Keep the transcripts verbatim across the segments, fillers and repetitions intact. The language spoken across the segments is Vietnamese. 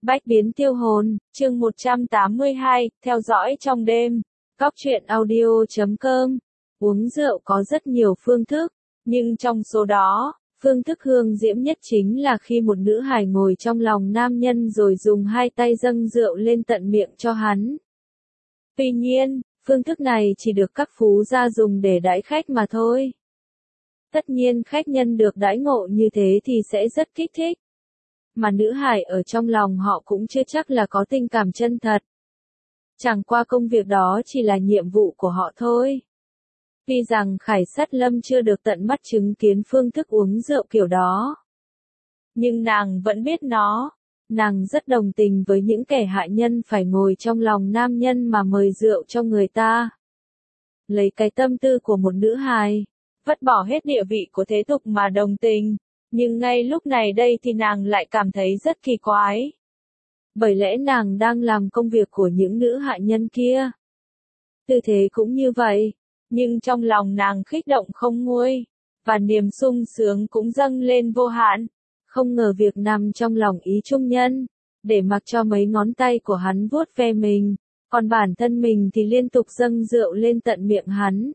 Bách biến tiêu hồn, chương một trăm tám mươi hai, theo dõi trong đêm. Cóc truyện audio chấm com. Uống rượu có rất nhiều phương thức, nhưng trong số đó, phương thức hương diễm nhất chính là khi một nữ hài ngồi trong lòng nam nhân rồi dùng hai tay dâng rượu lên tận miệng cho hắn. Tuy nhiên, phương thức này chỉ được các phú gia dùng để đãi khách mà thôi. Tất nhiên khách nhân được đãi ngộ như thế thì sẽ rất kích thích. Mà nữ hài ở trong lòng họ cũng chưa chắc là có tình cảm chân thật. Chẳng qua công việc đó chỉ là nhiệm vụ của họ thôi. Tuy rằng Khải Sát Lâm chưa được tận mắt chứng kiến phương thức uống rượu kiểu đó. Nhưng nàng vẫn biết nó. Nàng rất đồng tình với những kẻ hạ nhân phải ngồi trong lòng nam nhân mà mời rượu cho người ta. Lấy cái tâm tư của một nữ hài, vứt bỏ hết địa vị của thế tục mà đồng tình. Nhưng ngay lúc này đây thì nàng lại cảm thấy rất kỳ quái. Bởi lẽ nàng đang làm công việc của những nữ hạ nhân kia. Tư thế cũng như vậy, nhưng trong lòng nàng kích động không nguôi, và niềm sung sướng cũng dâng lên vô hạn. Không ngờ việc nằm trong lòng ý trung nhân, để mặc cho mấy ngón tay của hắn vuốt ve mình, còn bản thân mình thì liên tục dâng rượu lên tận miệng hắn.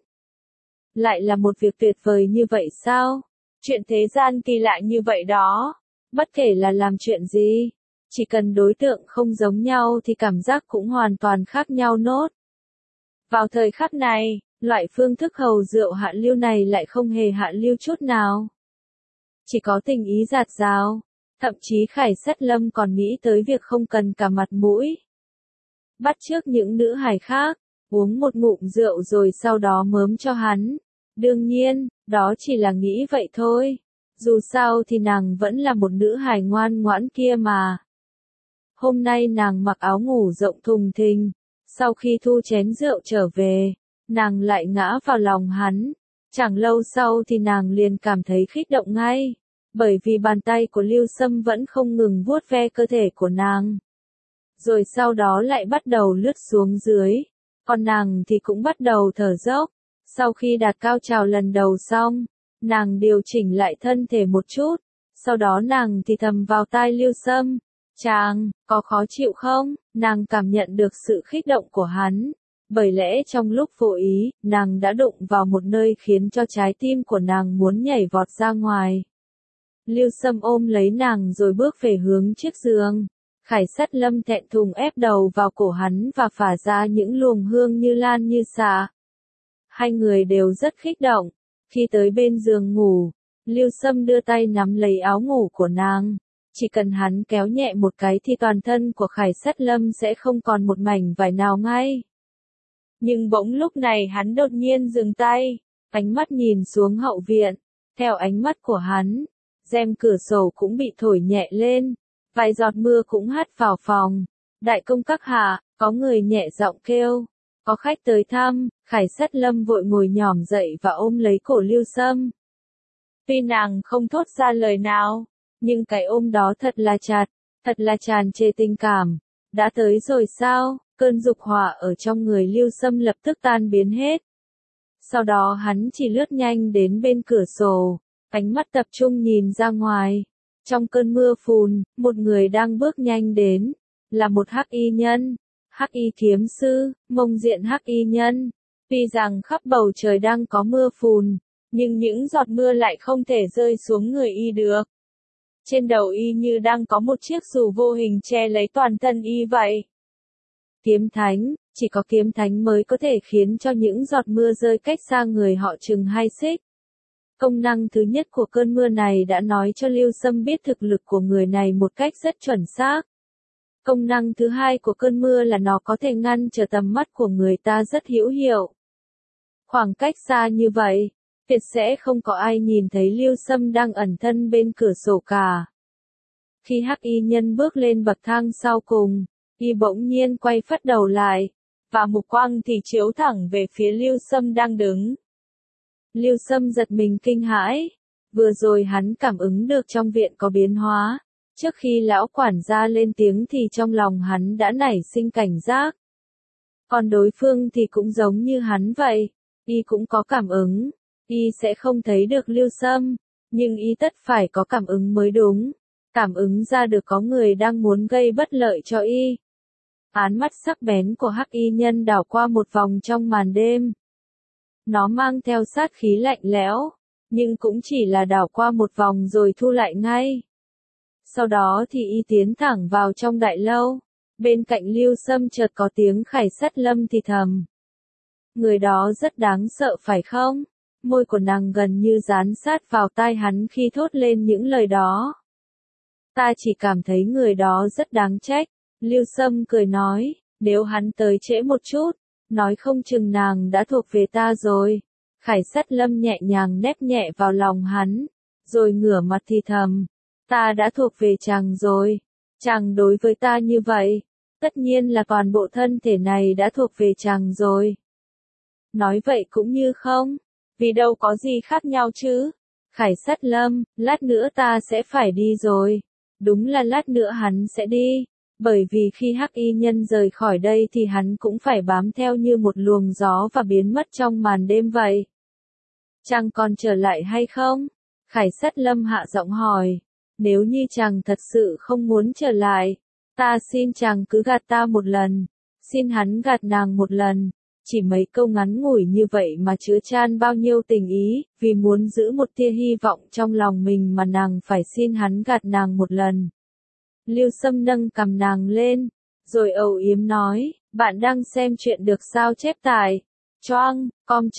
Lại là một việc tuyệt vời như vậy sao? Chuyện thế gian kỳ lạ như vậy đó. Bất kể là làm chuyện gì, chỉ cần đối tượng không giống nhau thì cảm giác cũng hoàn toàn khác nhau nốt. Vào thời khắc này, loại phương thức hầu rượu hạ lưu này lại không hề hạ lưu chút nào. Chỉ có tình ý dạt dào, thậm chí Khải Sát Lâm còn nghĩ tới việc không cần cả mặt mũi. Bắt chước những nữ hài khác, uống một ngụm rượu rồi sau đó mớm cho hắn. Đương nhiên, đó chỉ là nghĩ vậy thôi. Dù sao thì nàng vẫn là một nữ hài ngoan ngoãn kia mà. Hôm nay nàng mặc áo ngủ rộng thùng thình. Sau khi thu chén rượu trở về, nàng lại ngã vào lòng hắn. Chẳng lâu sau thì nàng liền cảm thấy kích động ngay. Bởi vì bàn tay của Lưu Sâm vẫn không ngừng vuốt ve cơ thể của nàng. Rồi sau đó lại bắt đầu lướt xuống dưới. Còn nàng thì cũng bắt đầu thở dốc. Sau khi đạt cao trào lần đầu xong, nàng điều chỉnh lại thân thể một chút, sau đó nàng thì thầm vào tai Lưu Sâm, chàng, có khó chịu không? Nàng cảm nhận được sự kích động của hắn, bởi lẽ trong lúc vô ý, nàng đã đụng vào một nơi khiến cho trái tim của nàng muốn nhảy vọt ra ngoài. Lưu Sâm ôm lấy nàng rồi bước về hướng chiếc giường. Khải Sát Lâm thẹn thùng ép đầu vào cổ hắn và phả ra những luồng hương như lan như xạ. Hai người đều rất kích động. Khi tới bên giường ngủ, Lưu Sâm đưa tay nắm lấy áo ngủ của nàng. Chỉ cần hắn kéo nhẹ một cái thì toàn thân của Khải Sát Lâm sẽ không còn một mảnh vải nào ngay. Nhưng bỗng lúc này hắn đột nhiên dừng tay, ánh mắt nhìn xuống hậu viện. Theo ánh mắt của hắn, rèm cửa sổ cũng bị thổi nhẹ lên, vài giọt mưa cũng hắt vào phòng. Đại công các hạ, có người nhẹ giọng kêu. Có khách tới thăm. Khải Sát Lâm vội ngồi nhỏm dậy và ôm lấy cổ Lưu Sâm. Tuy nàng không thốt ra lời nào, nhưng cái ôm đó thật là chặt, thật là tràn trề tình cảm. Đã tới rồi sao? Cơn dục hỏa ở trong người Lưu Sâm lập tức tan biến hết. Sau đó hắn chỉ lướt nhanh đến bên cửa sổ, ánh mắt tập trung nhìn ra ngoài. Trong cơn mưa phùn, một người đang bước nhanh đến, là một hắc y nhân. Hắc y kiếm sư, mông diện hắc y nhân. Tuy rằng khắp bầu trời đang có mưa phùn, nhưng những giọt mưa lại không thể rơi xuống người y được. Trên đầu y như đang có một chiếc dù vô hình che lấy toàn thân y vậy. Kiếm thánh, chỉ có kiếm thánh mới có thể khiến cho những giọt mưa rơi cách xa người họ chừng hai xích. Công năng thứ nhất của cơn mưa này đã nói cho Lưu Sâm biết thực lực của người này một cách rất chuẩn xác. Công năng thứ hai của cơn mưa là nó có thể ngăn trở tầm mắt của người ta rất hữu hiệu. Khoảng cách xa như vậy, tuyệt sẽ không có ai nhìn thấy Lưu Sâm đang ẩn thân bên cửa sổ cả. Khi hắc y nhân bước lên bậc thang sau cùng, y bỗng nhiên quay phắt đầu lại, và mục quang thì chiếu thẳng về phía Lưu Sâm đang đứng. Lưu Sâm giật mình kinh hãi, vừa rồi hắn cảm ứng được trong viện có biến hóa. Trước khi lão quản gia lên tiếng thì trong lòng hắn đã nảy sinh cảnh giác. Còn đối phương thì cũng giống như hắn vậy, y cũng có cảm ứng, y sẽ không thấy được Lưu Sâm, nhưng y tất phải có cảm ứng mới đúng. cảm ứng ra được có người đang muốn gây bất lợi cho y. Ánh mắt sắc bén của hắc y nhân đảo qua một vòng trong màn đêm. Nó mang theo sát khí lạnh lẽo, nhưng cũng chỉ là đảo qua một vòng rồi thu lại ngay. Sau đó thì y tiến thẳng vào trong đại lâu. Bên cạnh Lưu Sâm chợt có tiếng Khải Sắt Lâm thì thầm. Người đó rất đáng sợ phải không? Môi của nàng gần như dán sát vào tai hắn khi thốt lên những lời đó. Ta chỉ cảm thấy người đó rất đáng trách. Lưu Sâm cười nói, nếu hắn tới trễ một chút, nói không chừng nàng đã thuộc về ta rồi. Khải Sắt Lâm nhẹ nhàng nép nhẹ vào lòng hắn, rồi ngửa mặt thì thầm, ta đã thuộc về chàng rồi. Chàng đối với ta như vậy, tất nhiên là toàn bộ thân thể này đã thuộc về chàng rồi. Nói vậy cũng như không, vì đâu có gì khác nhau chứ. Khải Sắt Lâm, lát nữa ta sẽ phải đi rồi. Đúng là lát nữa hắn sẽ đi. Bởi vì khi hắc y nhân rời khỏi đây thì hắn cũng phải bám theo như một luồng gió và biến mất trong màn đêm vậy. Chàng còn trở lại hay không? Khải Sắt Lâm hạ giọng hỏi. Nếu như chàng thật sự không muốn trở lại, ta xin chàng cứ gạt ta một lần. Xin hắn gạt nàng một lần. Chỉ mấy câu ngắn ngủi như vậy mà chứa chan bao nhiêu tình ý, vì muốn giữ một tia hy vọng trong lòng mình mà nàng phải xin hắn gạt nàng một lần. Lưu Sâm nâng cầm nàng lên, rồi âu yếm nói, bạn đang xem chuyện được sao chép tại choang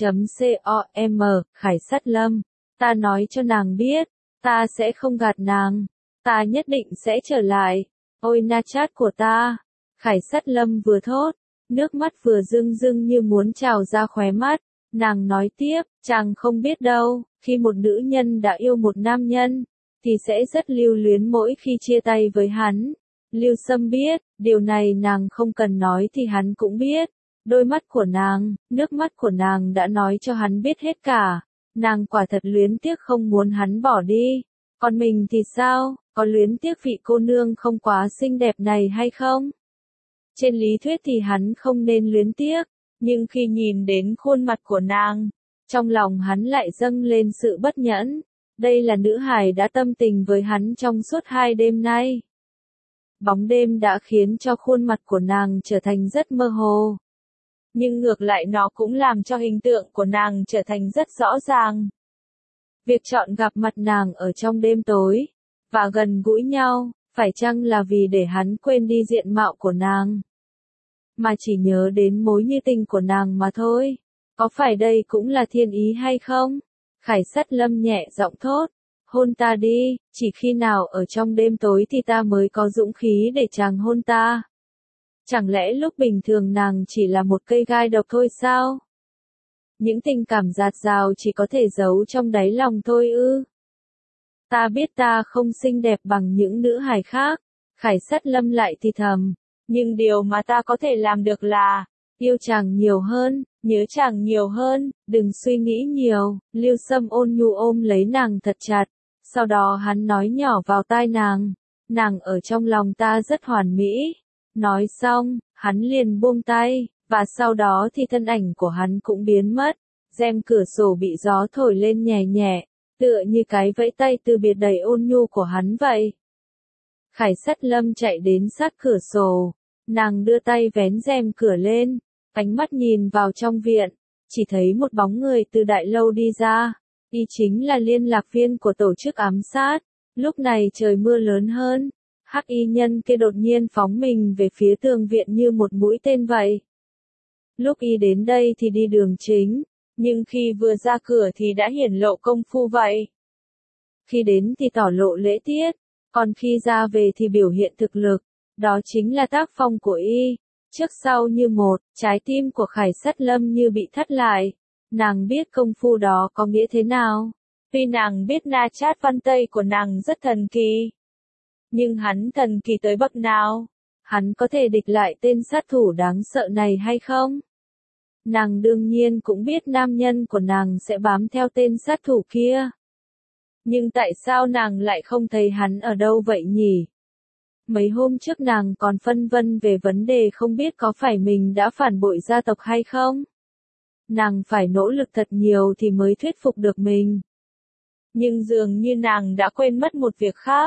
com.com, Khải Sắt Lâm, ta nói cho nàng biết, ta sẽ không gạt nàng, ta nhất định sẽ trở lại, ôi na chát của ta. Khải Sắt Lâm vừa thốt, nước mắt vừa rưng rưng như muốn trào ra khóe mắt, nàng nói tiếp, chàng không biết đâu, khi một nữ nhân đã yêu một nam nhân, thì sẽ rất lưu luyến mỗi khi chia tay với hắn. Lưu Sâm biết, điều này nàng không cần nói thì hắn cũng biết. Đôi mắt của nàng, nước mắt của nàng đã nói cho hắn biết hết cả. Nàng quả thật luyến tiếc không muốn hắn bỏ đi. Còn mình thì sao, có luyến tiếc vị cô nương không quá xinh đẹp này hay không? Trên lý thuyết thì hắn không nên luyến tiếc, nhưng khi nhìn đến khuôn mặt của nàng, trong lòng hắn lại dâng lên sự bất nhẫn. Đây là nữ hài đã tâm tình với hắn trong suốt hai đêm nay. Bóng đêm đã khiến cho khuôn mặt của nàng trở thành rất mơ hồ. Nhưng ngược lại nó cũng làm cho hình tượng của nàng trở thành rất rõ ràng. Việc chọn gặp mặt nàng ở trong đêm tối, và gần gũi nhau, phải chăng là vì để hắn quên đi diện mạo của nàng, mà chỉ nhớ đến mối như tình của nàng mà thôi. Có phải đây cũng là thiên ý hay không? Khải Sắt Lâm nhẹ giọng thốt, hôn ta đi, chỉ khi nào ở trong đêm tối thì ta mới có dũng khí để chàng hôn ta. Chẳng lẽ lúc bình thường nàng chỉ là một cây gai độc thôi sao? Những tình cảm dạt dào chỉ có thể giấu trong đáy lòng thôi ư? Ta biết ta không xinh đẹp bằng những nữ hài khác, Khải Sắt Lâm lại thì thầm, nhưng điều mà ta có thể làm được là yêu chàng nhiều hơn, nhớ chàng nhiều hơn, đừng suy nghĩ nhiều. Lưu Sâm ôn nhu ôm lấy nàng thật chặt, sau đó hắn nói nhỏ vào tai nàng, nàng ở trong lòng ta rất hoàn mỹ. Nói xong, hắn liền buông tay, và sau đó thì thân ảnh của hắn cũng biến mất, rèm cửa sổ bị gió thổi lên nhẹ nhẹ, tựa như cái vẫy tay từ biệt đầy ôn nhu của hắn vậy. Khải Sắt Lâm chạy đến sát cửa sổ, nàng đưa tay vén rèm cửa lên, ánh mắt nhìn vào trong viện, chỉ thấy một bóng người từ đại lâu đi ra, y chính là liên lạc viên của tổ chức ám sát. Lúc này trời mưa lớn hơn, hắc y nhân kia đột nhiên phóng mình về phía tường viện như một mũi tên vậy. Lúc y đến đây thì đi đường chính, nhưng khi vừa ra cửa thì đã hiển lộ công phu vậy. Khi đến thì tỏ lộ lễ tiết, còn khi ra về thì biểu hiện thực lực, đó chính là tác phong của y. Trước sau như một, trái tim của Khải Sắt Lâm như bị thắt lại. Nàng biết công phu đó có nghĩa thế nào. Tuy nàng biết na chát văn tây của nàng rất thần kỳ, nhưng hắn thần kỳ tới bậc nào? Hắn có thể địch lại tên sát thủ đáng sợ này hay không? Nàng đương nhiên cũng biết nam nhân của nàng sẽ bám theo tên sát thủ kia. Nhưng tại sao nàng lại không thấy hắn ở đâu vậy nhỉ? Mấy hôm trước nàng còn phân vân về vấn đề không biết có phải mình đã phản bội gia tộc hay không. Nàng phải nỗ lực thật nhiều thì mới thuyết phục được mình. Nhưng dường như nàng đã quên mất một việc khác,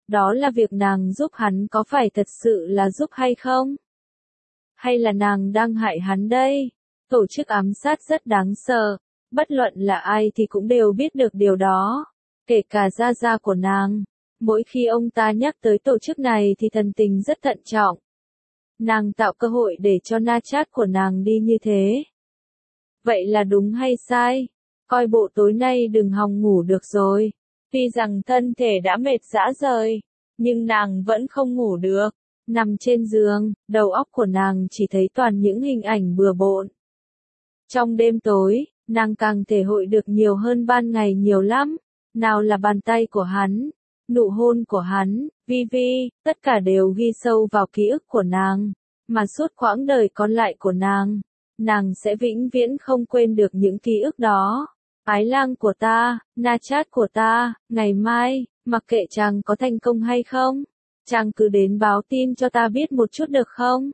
Đó là việc nàng giúp hắn có phải thật sự là giúp hay không? Hay là nàng đang hại hắn đây? Tổ chức ám sát rất đáng sợ, bất luận là ai thì cũng đều biết được điều đó, kể cả gia gia của nàng. Mỗi khi ông ta nhắc tới tổ chức này thì thần tình rất thận trọng. Nàng tạo cơ hội để cho na chát của nàng đi như thế. Vậy là đúng hay sai? Coi bộ tối nay đừng hòng ngủ được rồi. Tuy rằng thân thể đã mệt rã rời, nhưng nàng vẫn không ngủ được. Nằm trên giường, đầu óc của nàng chỉ thấy toàn những hình ảnh bừa bộn. Trong đêm tối, nàng càng thể hội được nhiều hơn ban ngày nhiều lắm. Nào là bàn tay của hắn, nụ hôn của hắn, vi vi, tất cả đều ghi sâu vào ký ức của nàng. Mà suốt quãng đời còn lại của nàng, nàng sẽ vĩnh viễn không quên được những ký ức đó. Ái lang của ta, na chát của ta, ngày mai, mặc kệ chàng có thành công hay không, chàng cứ đến báo tin cho ta biết một chút được không?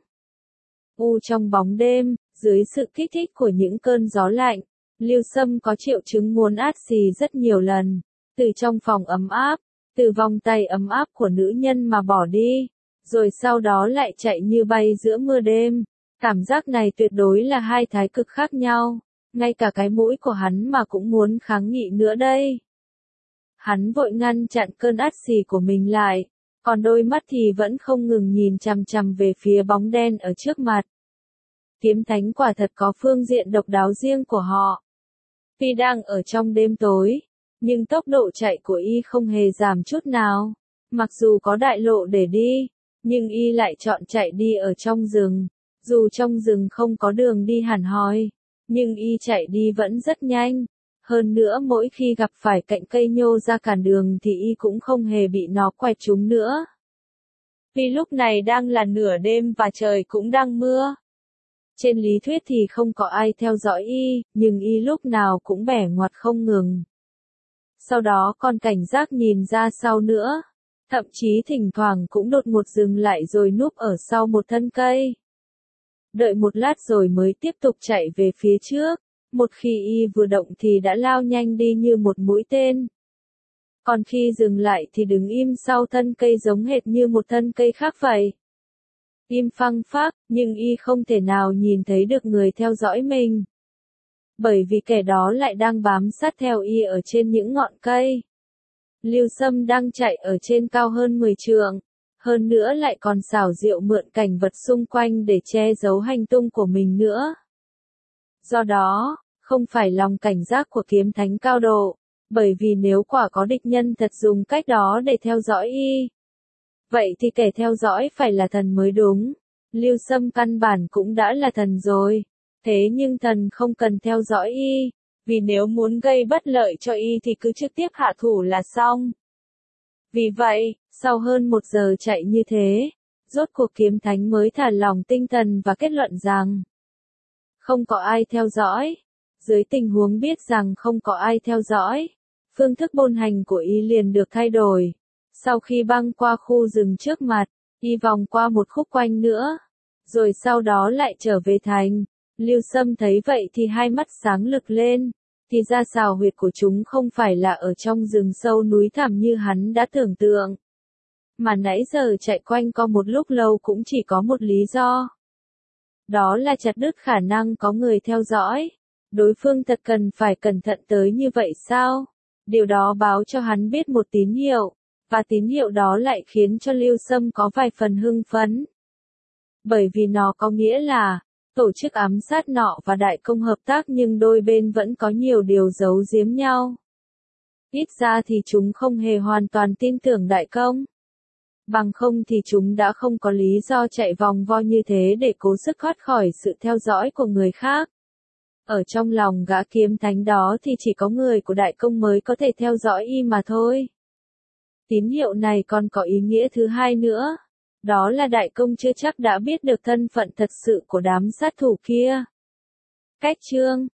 U trong bóng đêm, dưới sự kích thích của những cơn gió lạnh, Lưu Sâm có triệu chứng muốn át xì rất nhiều lần, từ trong phòng ấm áp, từ vòng tay ấm áp của nữ nhân mà bỏ đi, rồi sau đó lại chạy như bay giữa mưa đêm. Cảm giác này tuyệt đối là hai thái cực khác nhau, ngay cả cái mũi của hắn mà cũng muốn kháng nghị nữa đây. Hắn vội ngăn chặn cơn át xì của mình lại, còn đôi mắt thì vẫn không ngừng nhìn chằm chằm về phía bóng đen ở trước mặt. Kiếm thánh quả thật có phương diện độc đáo riêng của họ. Tuy đang ở trong đêm tối, nhưng tốc độ chạy của y không hề giảm chút nào. Mặc dù có đại lộ để đi, nhưng y lại chọn chạy đi ở trong rừng. Dù trong rừng không có đường đi hẳn hoi, nhưng y chạy đi vẫn rất nhanh. Hơn nữa mỗi khi gặp phải cạnh cây nhô ra cản đường thì y cũng không hề bị nó quẹt trúng nữa. Vì lúc này đang là nửa đêm và trời cũng đang mưa. Trên lý thuyết thì không có ai theo dõi y, nhưng y lúc nào cũng bẻ ngoặt không ngừng. Sau đó còn cảnh giác nhìn ra sau nữa. Thậm chí thỉnh thoảng cũng đột ngột dừng lại rồi núp ở sau một thân cây. Đợi một lát rồi mới tiếp tục chạy về phía trước. Một khi y vừa động thì đã lao nhanh đi như một mũi tên. Còn khi dừng lại thì đứng im sau thân cây giống hệt như một thân cây khác vậy. Im phăng phắc, nhưng y không thể nào nhìn thấy được người theo dõi mình. Bởi vì kẻ đó lại đang bám sát theo y ở trên những ngọn cây. Lưu Sâm đang chạy ở trên cao hơn mười trượng, hơn nữa lại còn xảo diệu mượn cảnh vật xung quanh để che giấu hành tung của mình nữa. Do đó, không phải lòng cảnh giác của kiếm thánh cao độ, bởi vì nếu quả có địch nhân thật dùng cách đó để theo dõi y, vậy thì kẻ theo dõi phải là thần mới đúng. Lưu Sâm căn bản cũng đã là thần rồi, thế nhưng thần không cần theo dõi y, vì nếu muốn gây bất lợi cho y thì cứ trực tiếp hạ thủ là xong. Vì vậy, sau hơn một giờ chạy như thế, rốt cuộc kiếm thánh mới thả lỏng tinh thần và kết luận rằng không có ai theo dõi. Dưới tình huống biết rằng không có ai theo dõi, phương thức bôn hành của y liền được thay đổi. Sau khi băng qua khu rừng trước mặt, y vòng qua một khúc quanh nữa, rồi sau đó lại trở về thành. Lưu Sâm thấy vậy thì hai mắt sáng lực lên, thì ra xào huyệt của chúng không phải là ở trong rừng sâu núi thẳm như hắn đã tưởng tượng. Mà nãy giờ chạy quanh co một lúc lâu cũng chỉ có một lý do. Đó là chặt đứt khả năng có người theo dõi. Đối phương thật cần phải cẩn thận tới như vậy sao? Điều đó báo cho hắn biết một tín hiệu, và tín hiệu đó lại khiến cho Lưu Sâm có vài phần hưng phấn. Bởi vì nó có nghĩa là, tổ chức ám sát nọ và đại công hợp tác nhưng đôi bên vẫn có nhiều điều giấu giếm nhau. Ít ra thì chúng không hề hoàn toàn tin tưởng đại công. Bằng không thì chúng đã không có lý do chạy vòng vo như thế để cố sức thoát khỏi sự theo dõi của người khác. Ở trong lòng gã kiếm thánh đó thì chỉ có người của đại công mới có thể theo dõi y mà thôi. Tín hiệu này còn có ý nghĩa thứ hai nữa. Đó là đại công chưa chắc đã biết được thân phận thật sự của đám sát thủ kia. Cách chương